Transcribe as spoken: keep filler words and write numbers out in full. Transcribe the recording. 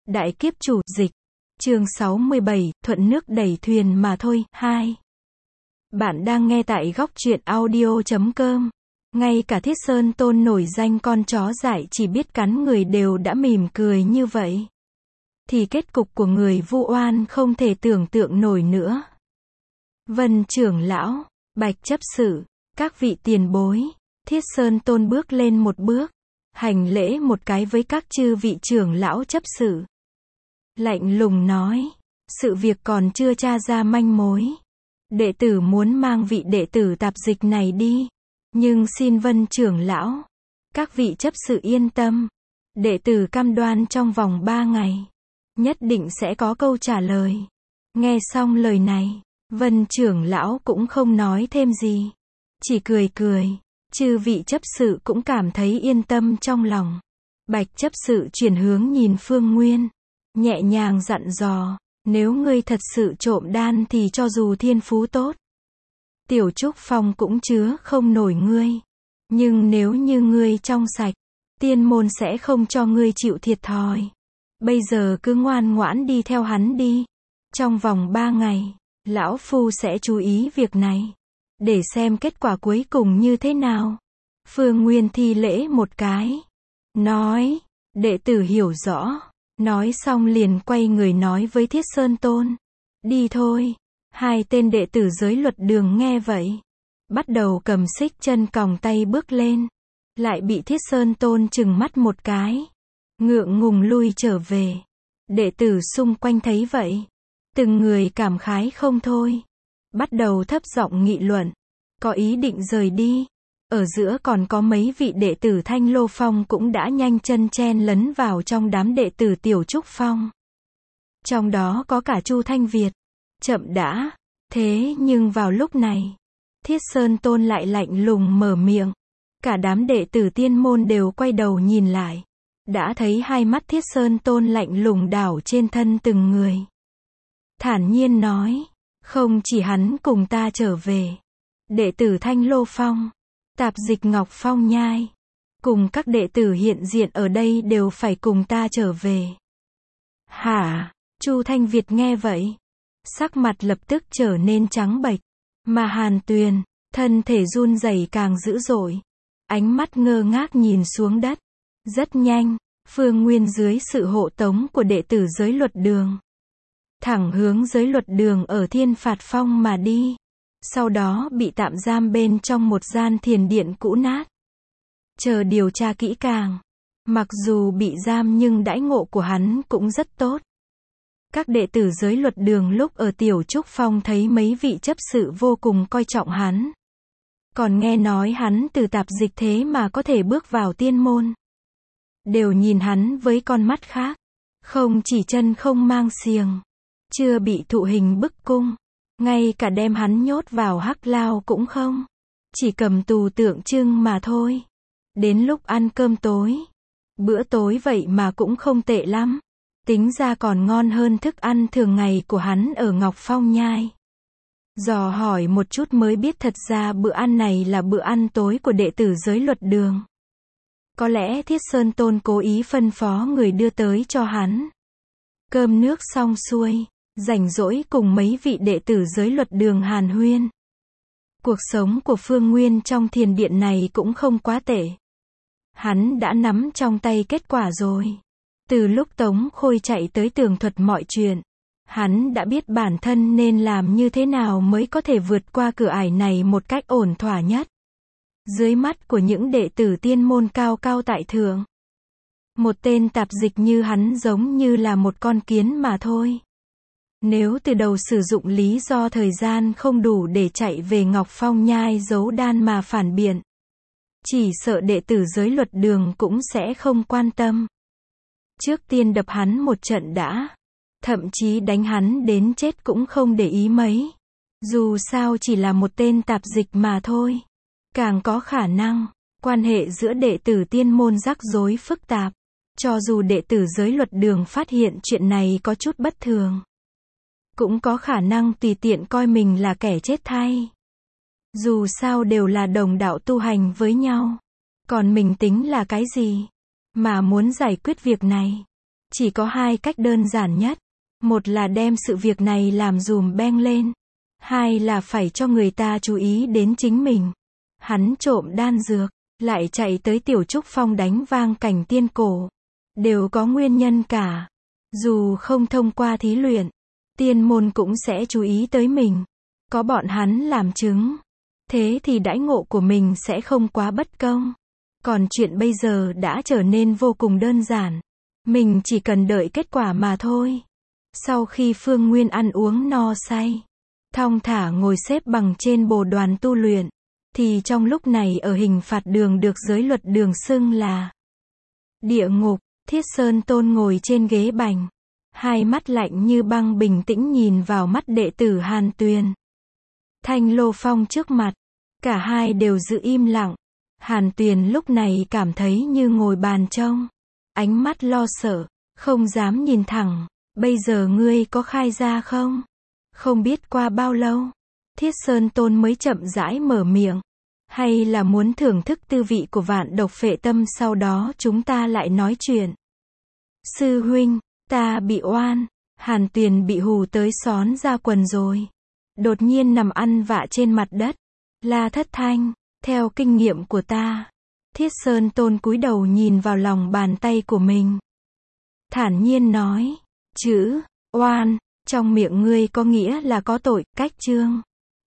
Đại kiếp chủ, dịch. Chương sáu mươi bảy, thuận nước đẩy thuyền mà thôi, hai. Bạn đang nghe tại góc truyện audio chấm com. Ngay cả Thiết Sơn Tôn nổi danh con chó dại chỉ biết cắn người đều đã mỉm cười như vậy. Thì kết cục của người vu oan không thể tưởng tượng nổi nữa. Vân trưởng lão, Bạch chấp sự, các vị tiền bối. Thiết Sơn Tôn bước lên một bước, hành lễ một cái với các chư vị trưởng lão chấp sự. Lạnh lùng nói, sự việc còn chưa tra ra manh mối. Đệ tử muốn mang vị đệ tử tạp dịch này đi. Nhưng xin Vân trưởng lão, các vị chấp sự yên tâm. Đệ tử cam đoan trong vòng ba ngày, nhất định sẽ có câu trả lời. Nghe xong lời này, Vân trưởng lão cũng không nói thêm gì. Chỉ cười cười, chư vị chấp sự cũng cảm thấy yên tâm trong lòng. Bạch chấp sự chuyển hướng nhìn Phương Nguyên, nhẹ nhàng dặn dò, nếu ngươi thật sự trộm đan thì cho dù thiên phú tốt, Tiểu Trúc Phong cũng chứa không nổi ngươi. Nhưng nếu như ngươi trong sạch, tiên môn sẽ không cho ngươi chịu thiệt thòi. Bây giờ cứ ngoan ngoãn đi theo hắn đi. Trong vòng ba ngày, lão phu sẽ chú ý việc này, để xem kết quả cuối cùng như thế nào. Phương Nguyên thi lễ một cái, nói, đệ tử hiểu rõ. Nói xong liền quay người nói với Thiết Sơn Tôn, đi thôi. Hai tên đệ tử giới luật đường nghe vậy, bắt đầu cầm xích chân còng tay bước lên, lại bị Thiết Sơn Tôn trừng mắt một cái, ngượng ngùng lui trở về. Đệ tử xung quanh thấy vậy, từng người cảm khái không thôi, bắt đầu thấp giọng nghị luận, có ý định rời đi. Ở giữa còn có mấy vị đệ tử Thanh Lô Phong cũng đã nhanh chân chen lấn vào trong đám đệ tử Tiểu Trúc Phong. Trong đó có cả Chu Thanh Việt. Chậm đã. Thế nhưng vào lúc này, Thiết Sơn Tôn lại lạnh lùng mở miệng. Cả đám đệ tử tiên môn đều quay đầu nhìn lại. Đã thấy hai mắt Thiết Sơn Tôn lạnh lùng đảo trên thân từng người. Thản nhiên nói, không chỉ hắn cùng ta trở về. Đệ tử Thanh Lô Phong, tạp dịch Ngọc Phong Nhai, cùng các đệ tử hiện diện ở đây đều phải cùng ta trở về. Hả? Chu Thanh Việt nghe vậy, sắc mặt lập tức trở nên trắng bệch, mà Hàn Tuyền, thân thể run rẩy càng dữ dội, ánh mắt ngơ ngác nhìn xuống đất. Rất nhanh, Phương Nguyên dưới sự hộ tống của đệ tử giới luật đường, thẳng hướng giới luật đường ở Thiên Phạt Phong mà đi. Sau đó bị tạm giam bên trong một gian thiền điện cũ nát, chờ điều tra kỹ càng. Mặc dù bị giam nhưng đãi ngộ của hắn cũng rất tốt. Các đệ tử giới luật đường lúc ở Tiểu Trúc Phong thấy mấy vị chấp sự vô cùng coi trọng hắn. Còn nghe nói hắn từ tạp dịch thế mà có thể bước vào tiên môn, đều nhìn hắn với con mắt khác. Không chỉ chân không mang xiềng, chưa bị thụ hình bức cung, ngay cả đem hắn nhốt vào hắc lao cũng không. Chỉ cầm tù tượng trưng mà thôi. Đến lúc ăn cơm tối, bữa tối vậy mà cũng không tệ lắm. Tính ra còn ngon hơn thức ăn thường ngày của hắn ở Ngọc Phong Nhai. Dò hỏi một chút mới biết thật ra bữa ăn này là bữa ăn tối của đệ tử giới luật đường. Có lẽ Thiết Sơn Tôn cố ý phân phó người đưa tới cho hắn. Cơm nước xong xuôi, rảnh rỗi cùng mấy vị đệ tử giới luật đường hàn huyên. Cuộc sống của Phương Nguyên trong thiền điện này cũng không quá tệ. Hắn đã nắm trong tay kết quả rồi. Từ lúc Tống Khôi chạy tới tường thuật mọi chuyện, hắn đã biết bản thân nên làm như thế nào mới có thể vượt qua cửa ải này một cách ổn thỏa nhất. Dưới mắt của những đệ tử tiên môn cao cao tại thượng, một tên tạp dịch như hắn giống như là một con kiến mà thôi. Nếu từ đầu sử dụng lý do thời gian không đủ để chạy về Ngọc Phong Nhai giấu đan mà phản biện, chỉ sợ đệ tử giới luật đường cũng sẽ không quan tâm. Trước tiên đập hắn một trận đã, thậm chí đánh hắn đến chết cũng không để ý mấy. Dù sao chỉ là một tên tạp dịch mà thôi. Càng có khả năng, quan hệ giữa đệ tử tiên môn rắc rối phức tạp. Cho dù đệ tử giới luật đường phát hiện chuyện này có chút bất thường, cũng có khả năng tùy tiện coi mình là kẻ chết thay. Dù sao đều là đồng đạo tu hành với nhau. Còn mình tính là cái gì? Mà muốn giải quyết việc này, Chỉ có hai cách đơn giản nhất. Một là đem sự việc này làm dùm beng lên. Hai là phải cho người ta chú ý đến chính mình. Hắn trộm đan dược, lại chạy tới Tiểu Trúc Phong đánh vang cảnh tiên cổ. Đều có nguyên nhân cả. Dù không thông qua thí luyện, tiên môn cũng sẽ chú ý tới mình. Có bọn hắn làm chứng. Thế thì đãi ngộ của mình sẽ không quá bất công. Còn chuyện bây giờ đã trở nên vô cùng đơn giản. Mình chỉ cần đợi kết quả mà thôi. Sau khi Phương Nguyên ăn uống no say, thong thả ngồi xếp bằng trên bồ đoàn tu luyện, thì trong lúc này ở hình phạt đường được giới luật đường xưng là địa ngục. Thiết Sơn Tôn ngồi trên ghế bành, hai mắt lạnh như băng bình tĩnh nhìn vào mắt đệ tử Hàn Tuyền, Thanh Lô Phong trước mặt. Cả hai đều giữ im lặng. Hàn Tuyền lúc này cảm thấy như ngồi bàn trông, ánh mắt lo sợ, không dám nhìn thẳng. Bây giờ ngươi có khai ra không? Không biết qua bao lâu, Thiết Sơn Tôn mới chậm rãi mở miệng. Hay là muốn thưởng thức tư vị của vạn độc phệ tâm sau đó chúng ta lại nói chuyện. Sư huynh, ta bị oan. Hàn Tuyền bị hù tới xón ra quần rồi. Đột nhiên nằm ăn vạ trên mặt đất. La thất thanh, theo kinh nghiệm của ta. Thiết Sơn Tôn cúi đầu nhìn vào lòng bàn tay của mình. Thản nhiên nói, chữ oan trong miệng ngươi có nghĩa là có tội. Cách chương